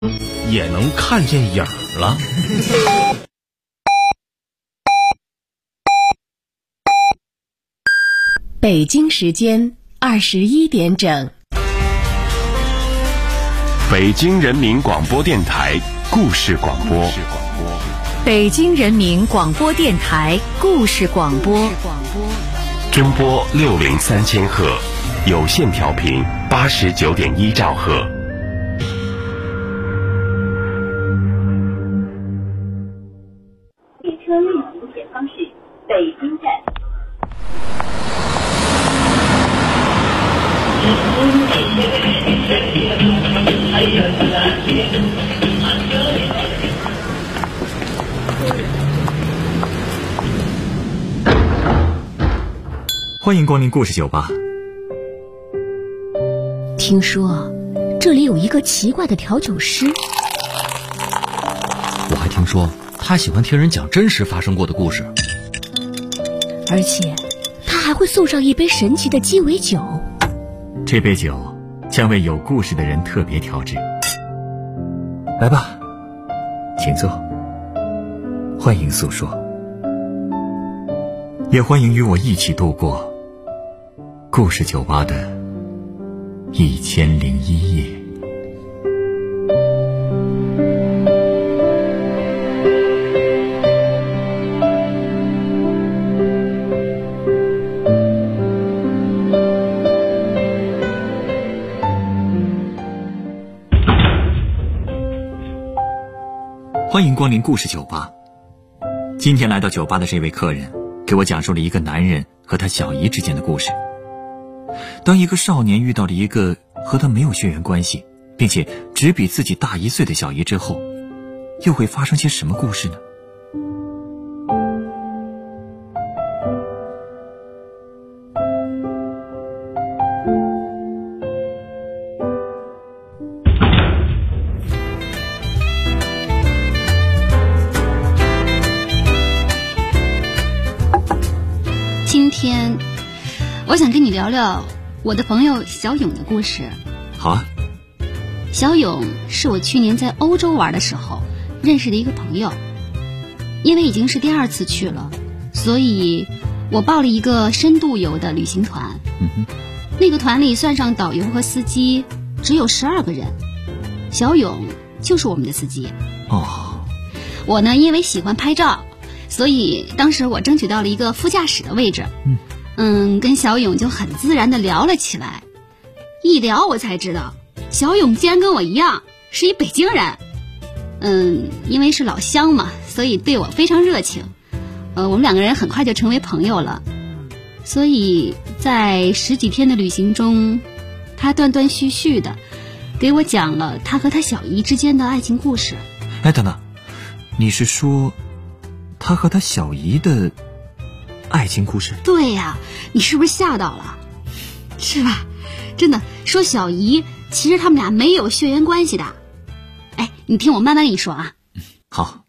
也能看见影儿了。 北京时间21点整。 北京人民广播电台故事广播。 北京人民广播电台故事广播。 中波603000赫，有线调频89.1兆赫。 列车运行前方是北京站。 欢迎光临故事酒吧。 听说这里有一个奇怪的调酒师， 我还听说他喜欢听人讲真实发生过的故事， 而且他还会送上一杯神奇的鸡尾酒。 这杯酒将为有故事的人特别调制。来吧，请坐，欢迎诉说，也欢迎与我一起度过故事酒吧的1001夜。欢迎光临故事酒吧。今天来到酒吧的这位客人给我讲述了一个男人和他小姨之间的故事。当一个少年遇到了一个和他没有血缘关系并且只比自己大1岁的小姨之后，又会发生些什么故事呢？ 今天我想跟你聊聊我的朋友小勇的故事。 好啊。 小勇是我去年在欧洲玩的时候认识的一个朋友，因为已经是第2次去了，所以我报了一个深度游的旅行团。那个团里算上导游和司机只有12个人，小勇就是我们的司机。我呢因为喜欢拍照，所以当时我争取到了一个副驾驶的位置。跟小勇就很自然地聊了起来。一聊我才知道小勇竟然跟我一样是一北京人。因为是老乡嘛，所以对我非常热情。我们2个人很快就成为朋友了。所以在10几天的旅行中，他断断续续的给我讲了他和他小姨之间的爱情故事。 哎，等等，你是说他和他小姨的爱情故事？ 对呀，你是不是吓到了？是吧？真的，说小姨其实他们俩没有血缘关系的。哎，你听我慢慢跟你说啊。 好。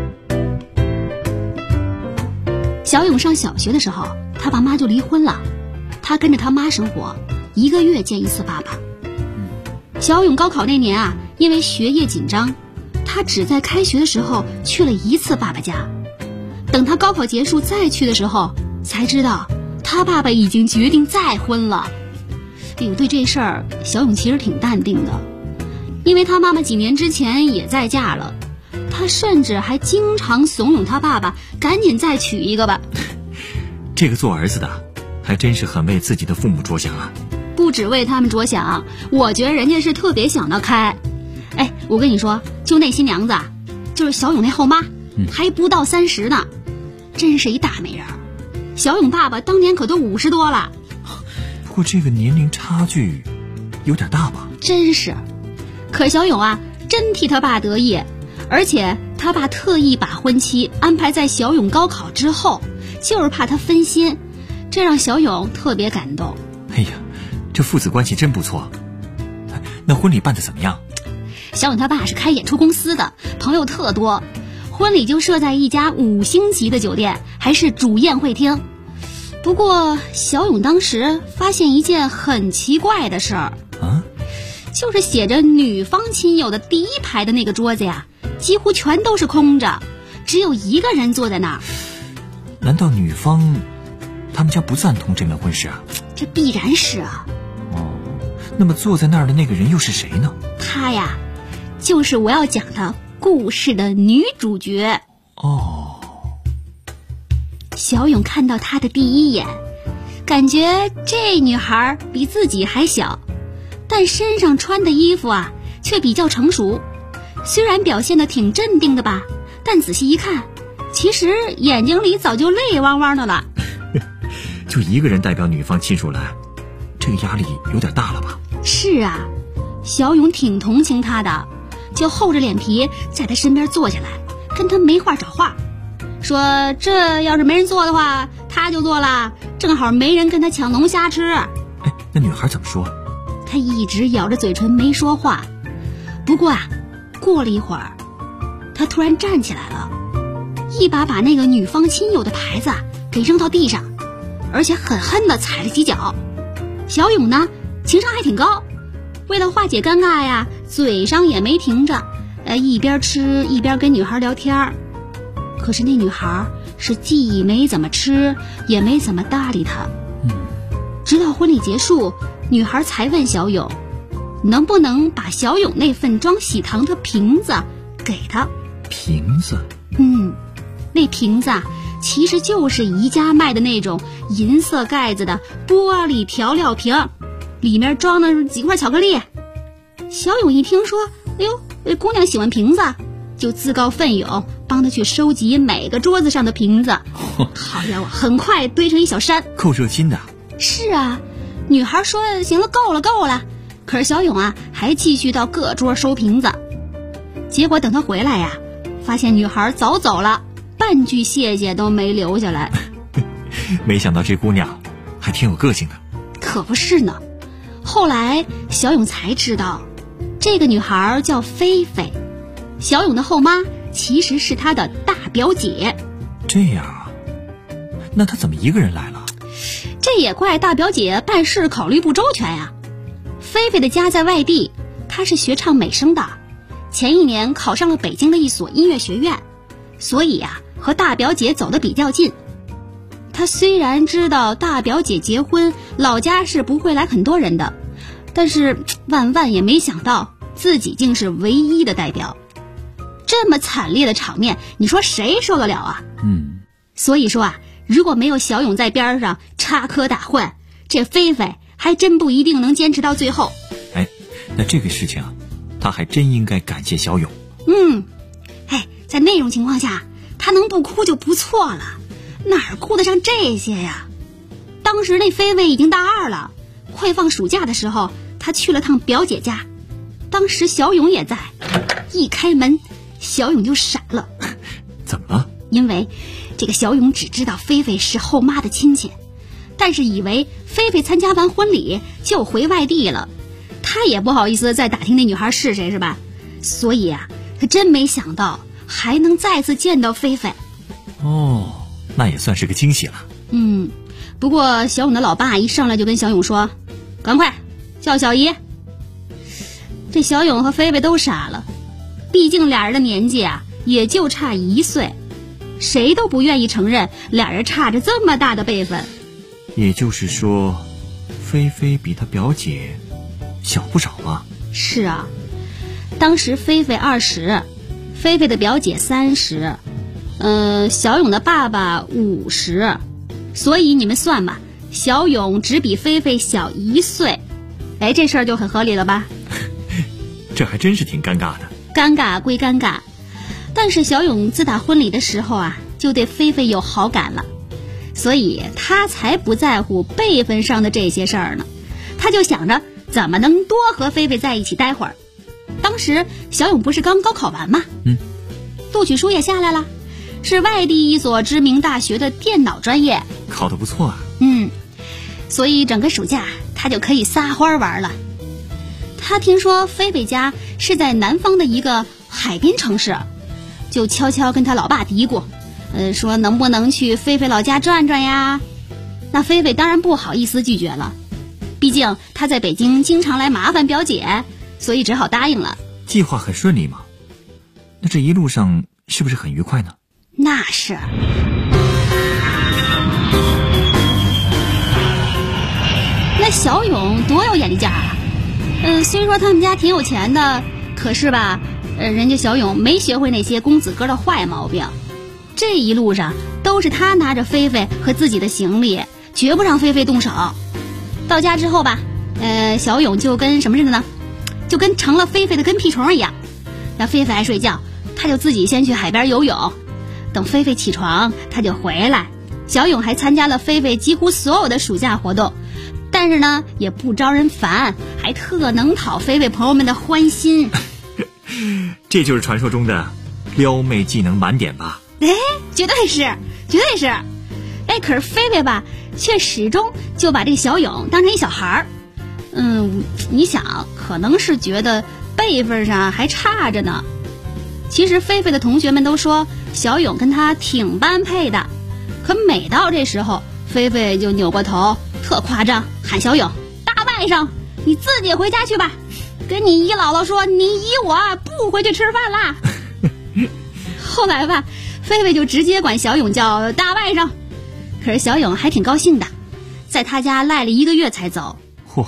小勇上小学的时候，他爸妈就离婚了，他跟着他妈生活，1个月见一次爸爸。小勇高考那年啊，因为学业紧张，他只在开学的时候去了1次爸爸家。等他高考结束再去的时候，才知道他爸爸已经决定再婚了。对这事儿小勇其实挺淡定的，因为他妈妈几年之前也再嫁了，他甚至还经常怂恿他爸爸赶紧再娶一个吧。 这个做儿子的还真是很为自己的父母着想啊。 不只为他们着想，我觉得人家是特别想得开。哎，我跟你说，就那新娘子啊，就是小勇那后妈，还不到30呢，真是一大美人。小勇爸爸当年可都50多了。 不过这个年龄差距有点大吧？ 真是。可小勇啊，真替他爸得意，而且他爸特意把婚期安排在小勇高考之后，就是怕他分心，这让小勇特别感动。 哎呀，这父子关系真不错。那婚礼办得怎么样？ 小勇他爸是开演出公司的，朋友特多，婚礼就设在一家5星级的酒店，还是主宴会厅。不过小勇当时发现一件很奇怪的事儿。 就是写着女方亲友的第一排的那个桌子呀，几乎全都是空着，只有一个人坐在那儿。 难道女方他们家不赞同这门婚事啊？ 这必然是啊。 那么坐在那儿的那个人又是谁呢？ 她呀，就是我要讲的故事的女主角。小勇看到她的第一眼，感觉这女孩比自己还小，但身上穿的衣服啊却比较成熟。虽然表现得挺镇定的吧，但仔细一看，其实眼睛里早就泪汪汪的了。 就一个人代表女方亲属来，这个压力有点大了吧？ 是啊，小勇挺同情她的，就厚着脸皮在她身边坐下来，跟她没话找话，说这要是没人做的话，她就做了，正好没人跟她抢龙虾吃。 那女孩怎么说？ 她一直咬着嘴唇没说话。不过啊，过了一会儿，她突然站起来了，一把那个女方亲友的牌子给扔到地上，而且狠狠地踩了几脚。小勇呢，情商还挺高，为了化解尴尬呀，嘴上也没停着，一边吃一边跟女孩聊天。可是那女孩是既没怎么吃，也没怎么搭理他。直到婚礼结束，女孩才问小勇，能不能把小勇那份装喜糖的瓶子给他。 瓶子？ 那瓶子啊，其实就是宜家卖的那种银色盖子的玻璃调料瓶，里面装的几块巧克力。小勇一听说，哎呦，姑娘喜欢瓶子，就自告奋勇帮她去收集每个桌子上的瓶子。好家伙，很快堆成一小山， 够热心的。 是啊，女孩说行了，够了。可是小勇啊，还继续到各桌收瓶子。结果等他回来呀，发现女孩早走了，半句谢谢都没留下来。 没想到这姑娘还挺有个性的。 可不是呢。后来小勇才知道，这个女孩叫菲菲，小勇的后妈其实是她的大表姐。 这样啊，那她怎么一个人来了？ 这也怪大表姐办事考虑不周全呀。菲菲的家在外地，她是学唱美声的，前一年考上了北京的一所音乐学院，所以呀，和大表姐走得比较近。她虽然知道大表姐结婚，老家是不会来很多人的，但是万也没想到自己竟是唯一的代表。这么惨烈的场面，你说谁受得了啊？所以说啊，如果没有小勇在边上插科打诨，这菲菲还真不一定能坚持到最后。 那这个事情啊，他还真应该感谢小勇。 在那种情况下，他能不哭就不错了，哪顾得上这些呀？当时那菲菲已经大2了，快放暑假的时候，他去了趟表姐家，当时小勇也在。一开门，小勇就傻了。 怎么了？ 因为这个小勇只知道菲菲是后妈的亲戚，但是以为菲菲参加完婚礼就回外地了，他也不好意思再打听那女孩是谁，是吧？所以啊，他真没想到还能再次见到菲菲。 那也算是个惊喜了。 不过小勇的老爸一上来就跟小勇说，赶快叫小姨。这小勇和菲菲都傻了，毕竟俩人的年纪啊也就差1岁，谁都不愿意承认俩人差着这么大的辈分。 也就是说，菲菲比她表姐小不少啊。 是啊，当时菲菲20，菲菲的表姐30，小勇的爸爸50，所以你们算吧，小勇只比菲菲小1岁。这事儿就很合理了吧？ 这还真是挺尴尬的。 尴尬归尴尬，但是小勇自打婚礼的时候啊，就对菲菲有好感了，所以他才不在乎辈分上的这些事儿呢。他就想着怎么能多和菲菲在一起待会儿。当时小勇不是刚高考完吗？录取书也下来了，是外地一所知名大学的电脑专业， 考得不错啊。 所以整个暑假他就可以撒欢玩了。他听说菲菲家是在南方的一个海滨城市，就悄悄跟他老爸嘀咕，说能不能去菲菲老家转转呀？那菲菲当然不好意思拒绝了，毕竟他在北京经常来麻烦表姐， 所以只好答应了。 计划很顺利吗？那这一路上是不是很愉快呢？ 那是。那小勇多有眼力劲儿啊！虽说他们家挺有钱的，可是吧，人家小勇没学会那些公子哥的坏毛病。这一路上都是他拿着菲菲和自己的行李，绝不让菲菲动手。到家之后吧，小勇就跟什么似的呢？就跟成了菲菲的跟屁虫一样。让菲菲爱睡觉，他就自己先去海边游泳。等菲菲起床，他就回来。小勇还参加了菲菲几乎所有的暑假活动，但是呢，也不招人烦，还特能讨菲菲朋友们的欢心。 这就是传说中的撩妹技能满点吧？ 绝对是，绝对是。可是菲菲吧，却始终就把这个小勇当成一小孩儿。你想，可能是觉得辈分上还差着呢。其实菲菲的同学们都说小勇跟他挺般配的，可每到这时候，菲菲就扭过头，特夸张，喊小勇：“大外甥，你自己回家去吧，跟你姨姥姥说，你姨我不回去吃饭啦。”后来吧，菲菲就直接管小勇叫大外甥，可是小勇还挺高兴的，在他家赖了1个月才走。 嚯！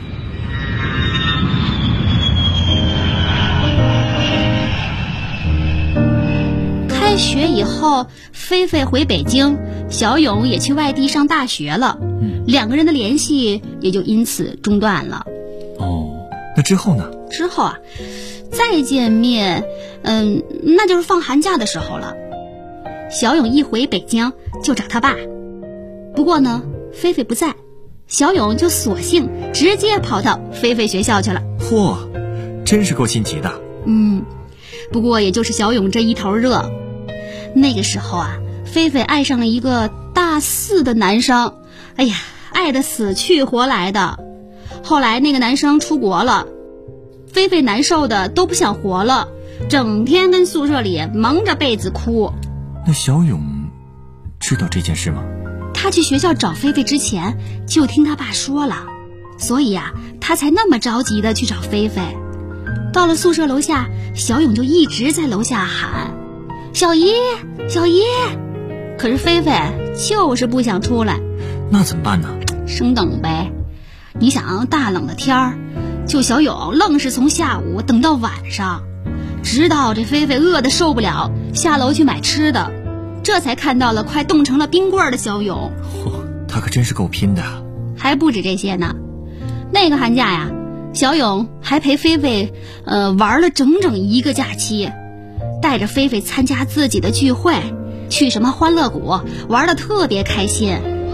开学以后，菲菲回北京，小勇也去外地上大学了，两个人的联系也就因此中断了。 那之后呢？ 之后啊，再见面，那就是放寒假的时候了。小勇一回北京就找他爸，不过呢，菲菲不在，小勇就索性直接跑到菲菲学校去了。 嚯，真是够心急的。 不过也就是小勇这一头热。那个时候啊，菲菲爱上了一个大4的男生，爱得死去活来的。后来那个男生出国了，菲菲难受的都不想活了，整天跟宿舍里蒙着被子哭。 那小勇知道这件事吗？ 他去学校找菲菲之前就听他爸说了，所以啊，他才那么着急的去找菲菲。到了宿舍楼下，小勇就一直在楼下喊：“小姨，小姨！”可是菲菲就是不想出来。 那怎么办呢？ 生等呗。你想，大冷的天儿，就小勇愣是从下午等到晚上，直到这菲菲饿得受不了，下楼去买吃的，这才看到了快冻成了冰棍的小勇。 他可真是够拼的。 还不止这些呢，那个寒假呀，小勇还陪菲菲玩了整整1个假期，带着菲菲参加自己的聚会，去什么欢乐谷，玩得特别开心。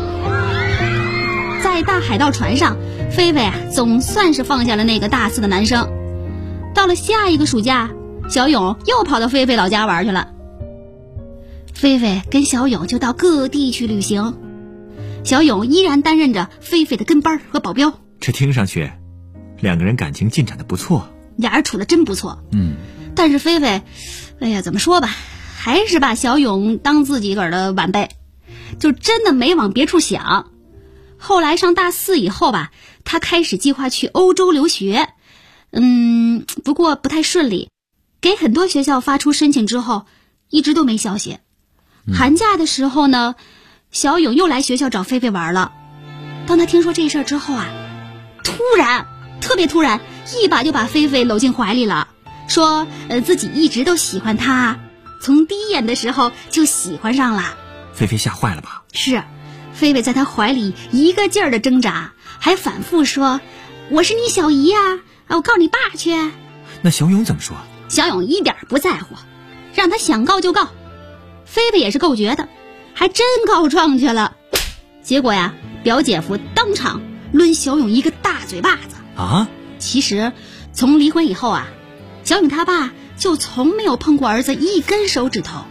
在大海盗船上，菲菲总算是放下了那个大4的男生。到了下一个暑假，小勇又跑到菲菲老家玩去了。菲菲跟小勇就到各地去旅行，小勇依然担任着菲菲的跟班和保镖。 这听上去两个人感情进展得不错， 俩人处得真不错。但是菲菲怎么说吧，还是把小勇当自己个儿的晚辈，就真的没往别处想。后来上大4以后吧，他开始计划去欧洲留学，不过不太顺利，给很多学校发出申请之后，一直都没消息。寒假的时候呢，小勇又来学校找菲菲玩了。当他听说这事儿之后啊，特别突然，一把就把菲菲搂进怀里了，说自己一直都喜欢她，从第一眼的时候就喜欢上了。 菲菲吓坏了吧？ 是，菲菲在他怀里一个劲儿的挣扎，还反复说：“我是你小姨呀，我告你爸去。” 那小勇怎么说？ 小勇一点不在乎，让他想告就告。菲菲也是够绝的，还真告状去了。结果呀，表姐夫当场抡小勇一个大嘴巴子啊！ 其实从离婚以后啊，小勇他爸就从没有碰过儿子一根手指头。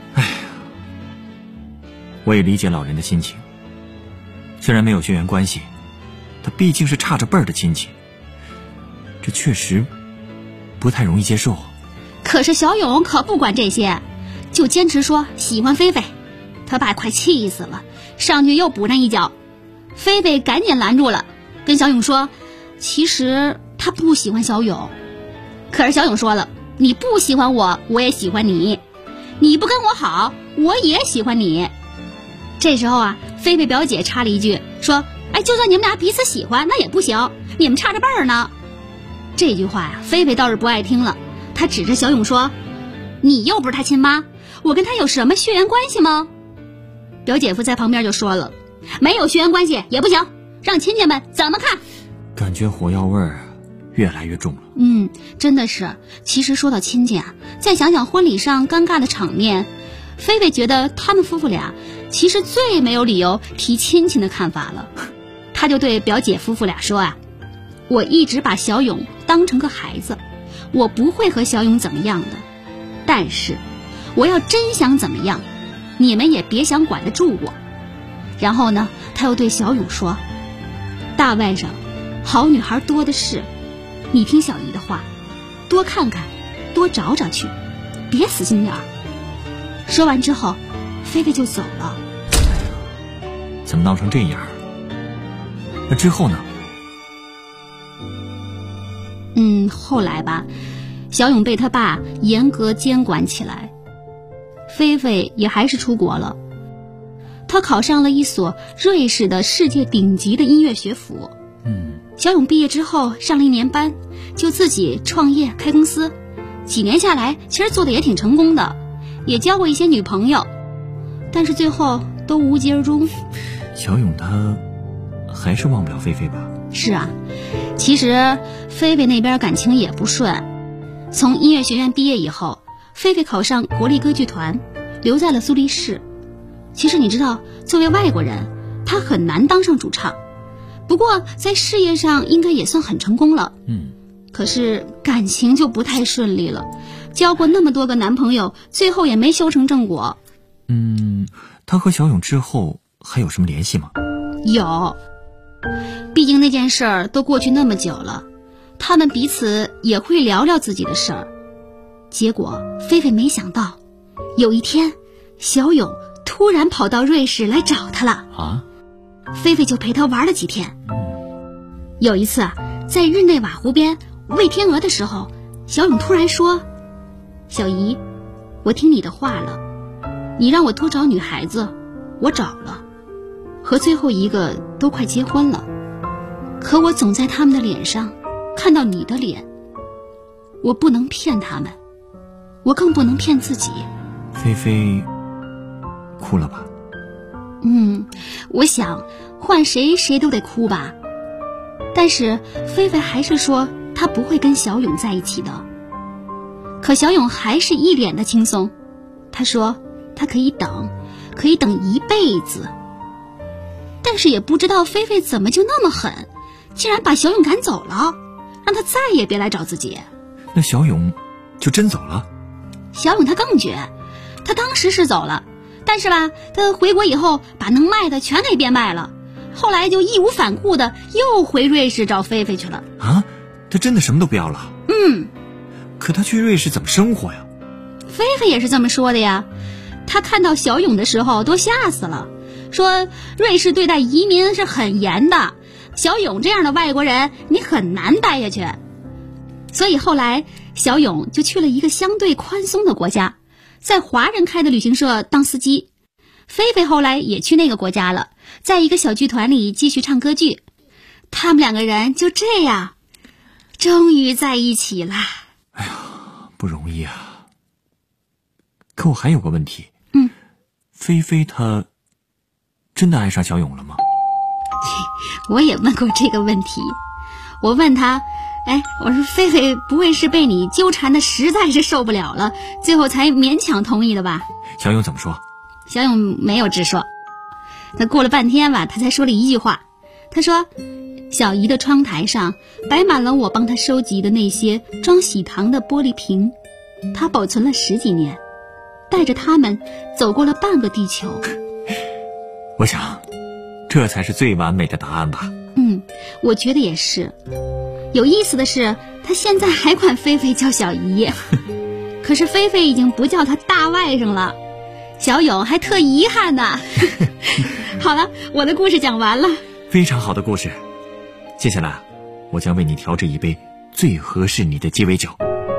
我也理解老人的心情，虽然没有血缘关系，他毕竟是差着辈儿的亲戚，这确实不太容易接受。 可是小勇可不管这些，就坚持说喜欢菲菲。他爸快气死了，上去又补上一脚。菲菲赶紧拦住了，跟小勇说其实他不喜欢小勇， 可是小勇说了，你不喜欢我，我也喜欢你；你不跟我好，我也喜欢你。这时候啊，菲菲表姐插了一句说，哎，就算你们俩彼此喜欢，那也不行，你们差着辈儿呢。这句话呀，菲菲倒是不爱听了，她指着小勇说，你又不是他亲妈，我跟他有什么血缘关系吗？表姐夫在旁边就说了，没有血缘关系也不行，让亲戚们怎么看？ 感觉火药味儿越来越重了。 真的是。其实说到亲戚啊，再想想婚礼上尴尬的场面，菲菲觉得他们夫妇俩其实最没有理由提亲情的看法了。她就对表姐夫妇俩说啊，我一直把小勇当成个孩子，我不会和小勇怎么样的，但是我要真想怎么样，你们也别想管得住我。然后呢，他又对小勇说，大外甥好女孩多的是，你听小姨的话，多看看，多找找去，别死心眼儿。说完之后，菲菲就走了。 怎么闹成这样？那之后呢？ 后来吧，小勇被他爸严格监管起来，菲菲也还是出国了。他考上了一所瑞士的世界顶级的音乐学府。小勇毕业之后上了1年班，就自己创业开公司，几年下来其实做的也挺成功的，也交过一些女朋友，但是最后都无疾而终。 小勇他还是忘不了菲菲吧？ 是啊，其实菲菲那边感情也不顺。从音乐学院毕业以后，菲菲考上国立歌剧团，留在了苏黎世。其实你知道，作为外国人，她很难当上主唱，不过在事业上应该也算很成功了。可是感情就不太顺利了，交过那么多个男朋友，最后也没修成正果。 她和小勇之后还有什么联系吗？ 有，毕竟那件事儿都过去那么久了，他们彼此也会聊聊自己的事儿。结果菲菲没想到，有一天小勇突然跑到瑞士来找她了啊！菲菲就陪他玩了几天。有一次啊，在日内瓦湖边喂天鹅的时候，小勇突然说，小姨，我听你的话了，你让我多找女孩子，我找了，和最后一个都快结婚了，可我总在他们的脸上看到你的脸，我不能骗他们，我更不能骗自己。 菲菲哭了吧？ 我想换谁都得哭吧。但是菲菲还是说她不会跟小勇在一起的。可小勇还是一脸的轻松，他说他可以等一辈子。但是也不知道菲菲怎么就那么狠，竟然把小勇赶走了，让他再也别来找自己。 那小勇就真走了？ 小勇他更绝，他当时是走了，但是吧，他回国以后把能卖的全给变卖了，后来就义无反顾的又回瑞士找菲菲去了。 啊，他真的什么都不要了？可他去瑞士怎么生活呀？ 菲菲也是这么说的呀，他看到小勇的时候都吓死了，说瑞士对待移民是很严的，小勇这样的外国人你很难待下去。所以后来小勇就去了一个相对宽松的国家，在华人开的旅行社当司机。菲菲后来也去那个国家了，在一个小剧团里继续唱歌剧。他们两个人就这样终于在一起了。 哎呀，不容易啊。可我还有个问题，菲菲她真的爱上小勇了吗？ 我也问过这个问题，我问他，我说菲菲不会是被你纠缠的实在是受不了了，最后才勉强同意的吧？ 小勇怎么说？ 小勇没有直说，他过了半天吧，他才说了一句话，他说小姨的窗台上摆满了我帮他收集的那些装喜糖的玻璃瓶，他保存了10几年，带着他们走过了半个地球。 我想这才是最完美的答案吧。 我觉得也是。有意思的是，他现在还管菲菲叫小姨可是菲菲已经不叫他大外甥了，小勇还特遗憾呢好了，我的故事讲完了。 非常好的故事。接下来我将为你调制一杯最合适你的鸡尾酒。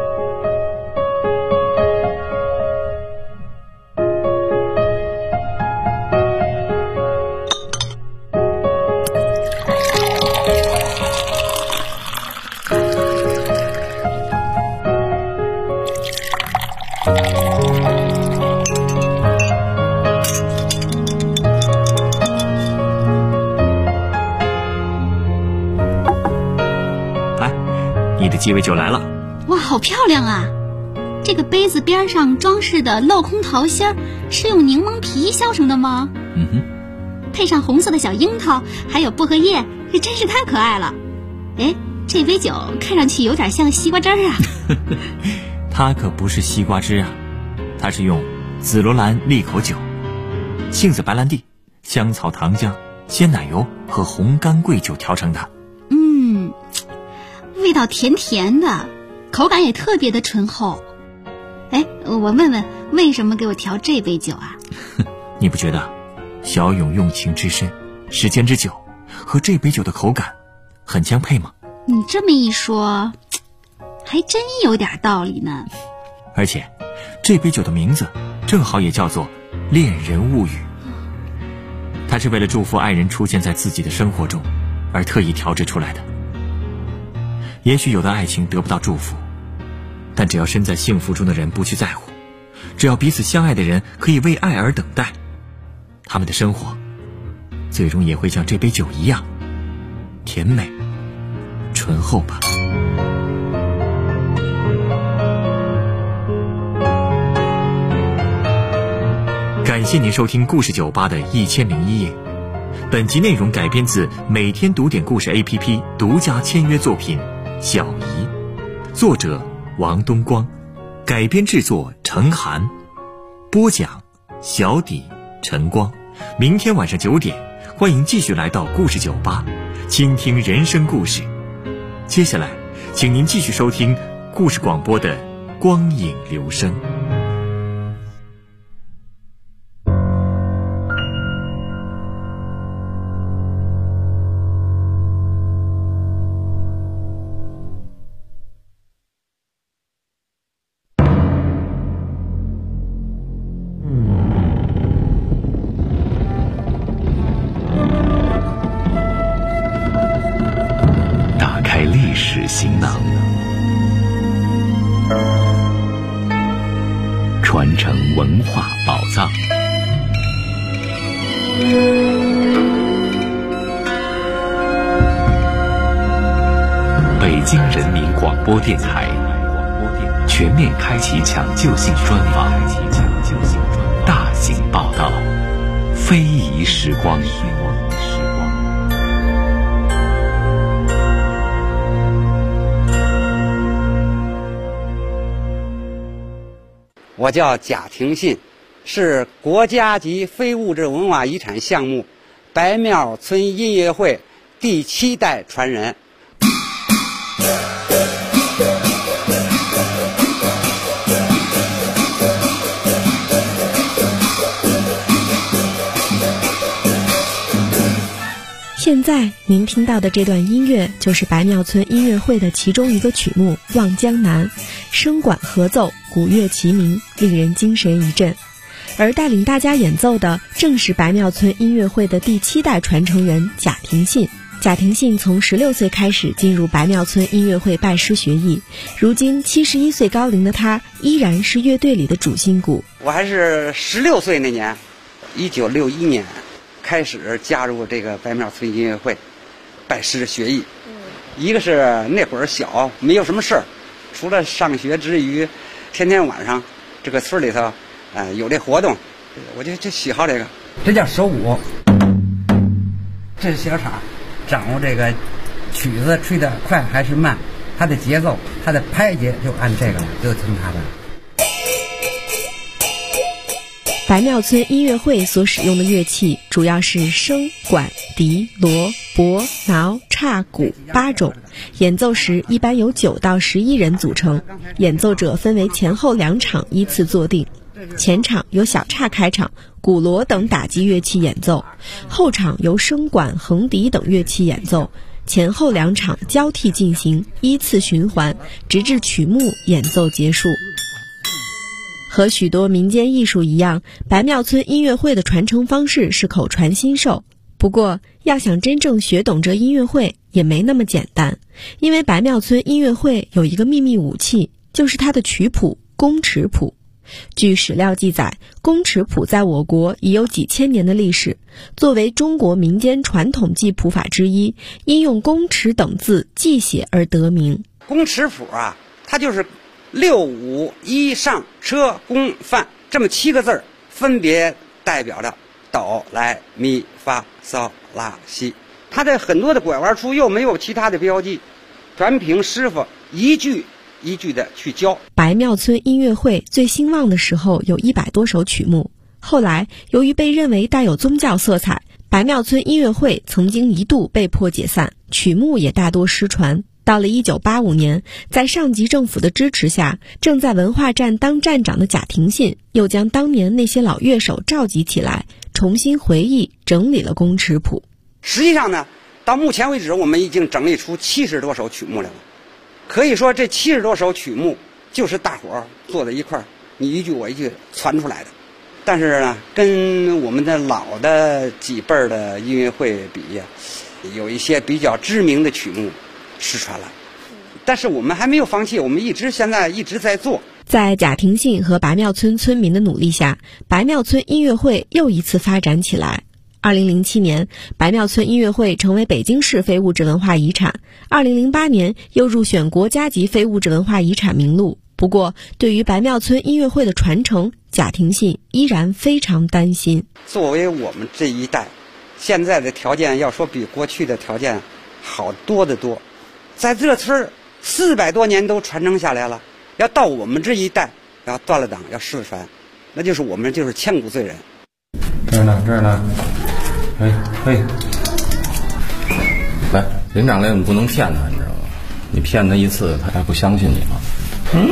鸡尾酒来了。 哇，好漂亮啊！这个杯子边上装饰的镂空桃心儿是用柠檬皮削成的吗？配上红色的小樱桃，还有薄荷叶，这真是太可爱了。哎，这杯酒看上去有点像西瓜汁儿啊。 它可不是西瓜汁啊，它是用紫罗兰利口酒、杏子白兰地、香草糖浆、鲜奶油和红干桂酒调成的。 味道甜甜的，口感也特别的醇厚。哎，我问问，为什么给我调这杯酒啊？ 你不觉得小勇用情之深，时间之久，和这杯酒的口感很相配吗？ 你这么一说，还真有点道理呢。 而且这杯酒的名字正好也叫做恋人物语，它是为了祝福爱人出现在自己的生活中而特意调制出来的。也许有的爱情得不到祝福，但只要身在幸福中的人不去在乎，只要彼此相爱的人可以为爱而等待，他们的生活最终也会像这杯酒一样甜美醇厚吧。感谢您收听故事酒吧的1001夜。本集内容改编自每天读点故事 APP 独家签约作品小姨，作者王东光，改编制作程涵，播讲小底晨光。明天晚上9点，欢迎继续来到故事酒吧，倾听人生故事。接下来请您继续收听故事广播的光影留声。 历史行囊，传承文化宝藏。北京人民广播电台全面开启抢救性专访，大型报道，非遗时光。 我叫贾廷信，是国家级非物质文化遗产项目白庙村音乐会第7代传人。 现在您听到的这段音乐就是白庙村音乐会的其中一个曲目《望江南》，声管合奏，鼓乐齐鸣，令人精神一振。而带领大家演奏的正是白庙村音乐会的第7代传承人贾廷信。贾廷信从16岁开始进入白庙村音乐会拜师学艺，如今71岁高龄的他依然是乐队里的主心骨。 我还是16岁那年，1961年开始加入这个白庙村音乐会拜师学艺。一个是那会儿小，没有什么事儿，除了上学之余，天天晚上这个村里头有这活动，我就喜好这个。这叫手鼓，这是小叉，掌握这个曲子吹得快还是慢，它的节奏，它的拍节就按这个了，就听它的。 白庙村音乐会所使用的乐器主要是笙、管、笛、锣、钹、挠、叉、鼓8种，演奏时一般由9到11人组成，演奏者分为前后2场依次坐定。前场由小叉开场，鼓锣等打击乐器演奏，后场由笙管、横笛等乐器演奏，前后2场交替进行，依次循环，直至曲目演奏结束。和许多民间艺术一样，白庙村音乐会的传承方式是口传心授。不过，要想真正学懂这音乐会也没那么简单，因为白庙村音乐会有一个秘密武器，就是它的曲谱宫尺谱。据史料记载，宫尺谱在我国已有几千年的历史，作为中国民间传统记谱法之一，因用宫尺等字记写而得名。 工尺谱啊，它就是6、5、1上车工饭这么7个字儿，分别代表着哆来咪发嗦拉西。它的很多的拐弯处又没有其他的标记，全凭师傅一句一句的去教。 白庙村音乐会最兴旺的时候有100多首曲目，后来由于被认为带有宗教色彩，白庙村音乐会曾经一度被迫解散，曲目也大多失传。到了1985年，在上级政府的支持下，正在文化站当站长的贾廷信又将当年那些老乐手召集起来，重新回忆整理了工尺谱。 实际上呢，到目前为止我们已经整理出70多首曲目来了。可以说这70多首曲目就是大伙儿坐在一块儿，你一句我一句传出来的。但是呢，跟我们的老的几辈儿的音乐会比呀，有一些比较知名的曲目失传了。但是我们还没有放弃，我们现在一直在做。 在贾廷信和白庙村村民的努力下，白庙村音乐会又一次发展起来。2007年，白庙村音乐会成为北京市非物质文化遗产。2008年又入选国家级非物质文化遗产名录。不过，对于白庙村音乐会的传承，贾廷信依然非常担心。 作为我们这一代，现在的条件要说比过去的条件好多得多。在这村400多年都传承下来了，要到我们这一代要断了档要失传，那就是我们就是千古罪人。 这儿呢，嘿，来，林长来，你不能骗他，你知道吗？你骗他一次，他还不相信你了。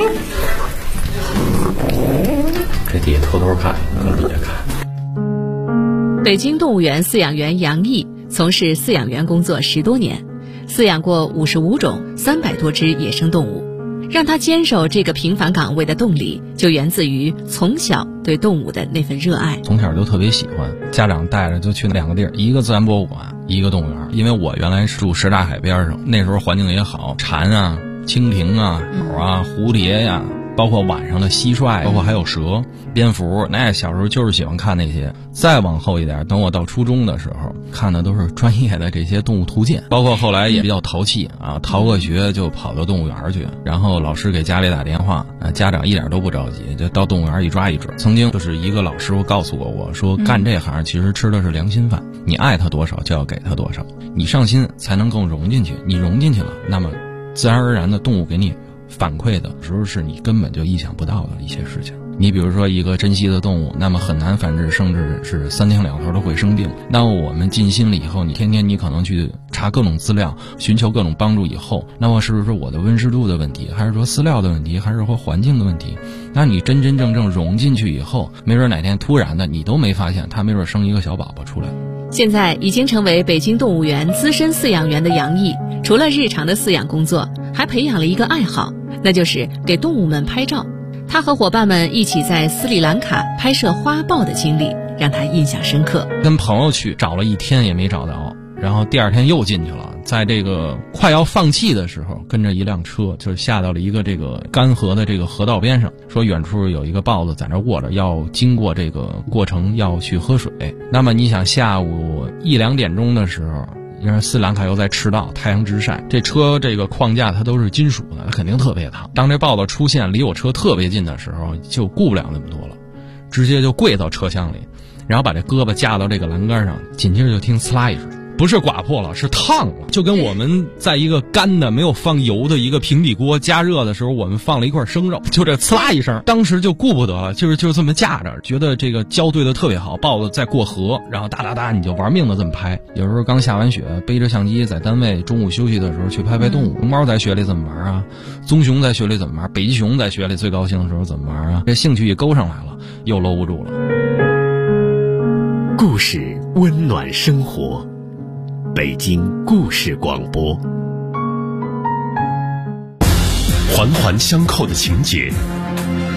这底下偷偷看，从底下看。 北京动物园饲养员杨毅从事饲养员工作10多年，饲养过55种300多只野生动物。让他坚守这个平凡岗位的动力，就源自于从小对动物的那份热爱。 从小就特别喜欢，家长带着就去2个地儿，一个自然博物馆，一个动物园。因为我原来是住什刹海边上，那时候环境也好，蝉啊、蜻蜓啊、鸟啊、蝴蝶呀，包括晚上的蟋蟀，包括还有蛇、蝙蝠，那小时候就是喜欢看那些。再往后一点，等我到初中的时候，看的都是专业的这些动物图鉴，包括后来也比较淘气啊，逃个学就跑到动物园去，然后老师给家里打电话，家长一点都不着急，就到动物园一抓一准。曾经就是一个老师傅告诉过我说，干这行其实吃的是良心饭，你爱他多少就要给他多少，你上心才能更融进去，你融进去了，那么自然而然的动物给你反馈的时候是你根本就意想不到的一些事情。你比如说一个珍稀的动物，那么很难繁殖，甚至是3天2头都会生病。那我们尽心了以后，你天天你可能去查各种资料，寻求各种帮助以后，那么是不是我的温湿度的问题，还是说饲料的问题，还是说环境的问题？那你真真正正融进去以后，没准哪天突然的你都没发现，它没准生一个小宝宝出来。 现在已经成为北京动物园资深饲养员的杨毅，除了日常的饲养工作，还培养了一个爱好，那就是给动物们拍照。他和伙伴们一起在斯里兰卡拍摄花豹的经历让他印象深刻。 跟朋友去找了1天也没找到，然后第2天又进去了，在这个快要放弃的时候，跟着一辆车就下到了一个这个干涸的这个河道边上，说远处有一个豹子在那卧着，要经过这个过程要去喝水。那么你想下午1、2点钟的时候，因为斯里兰卡又在赤道，太阳直晒，这车这个框架它都是金属的，它肯定特别烫。当这豹子出现离我车特别近的时候，就顾不了那么多了，直接就跪到车厢里，然后把这胳膊架到这个栏杆上，紧接着就听呲啦一声，不是刮破了，是烫了，就跟我们在一个干的没有放油的一个平底锅加热的时候，我们放了一块生肉，就这呲啦一声，当时就顾不得了，就这么架着，觉得这个胶对的特别好，豹子在过河，然后哒哒哒你就玩命的这么拍。有时候刚下完雪，背着相机在单位中午休息的时候去拍动物。熊猫在雪里怎么玩啊？棕熊在雪里怎么玩？北极熊在雪里最高兴的时候怎么玩啊？这兴趣一勾上来了，又搂不住了。 故事温暖生活，北京故事广播。环环相扣的情节，